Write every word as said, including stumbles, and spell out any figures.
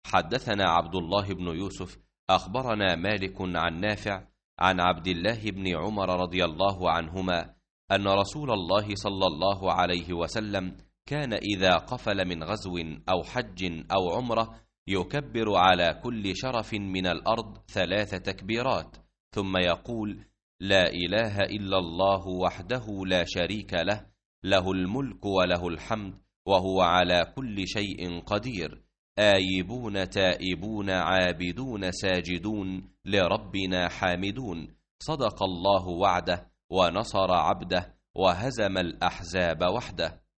حدثنا عبد الله بن يوسف أخبرنا مالك عن نافع عن عبد الله بن عمر رضي الله عنهما أن رسول الله صلى الله عليه وسلم كان إذا قفل من غزو أو حج أو عمرة يكبر على كل شرف من الأرض ثلاث تكبيرات، ثم يقول: لا إله إلا الله وحده لا شريك له، له الملك وله الحمد وهو على كل شيء قدير، آيبون تائبون عابدون ساجدون لربنا حامدون، صدق الله وعده ونصر عبده وهزم الأحزاب وحده.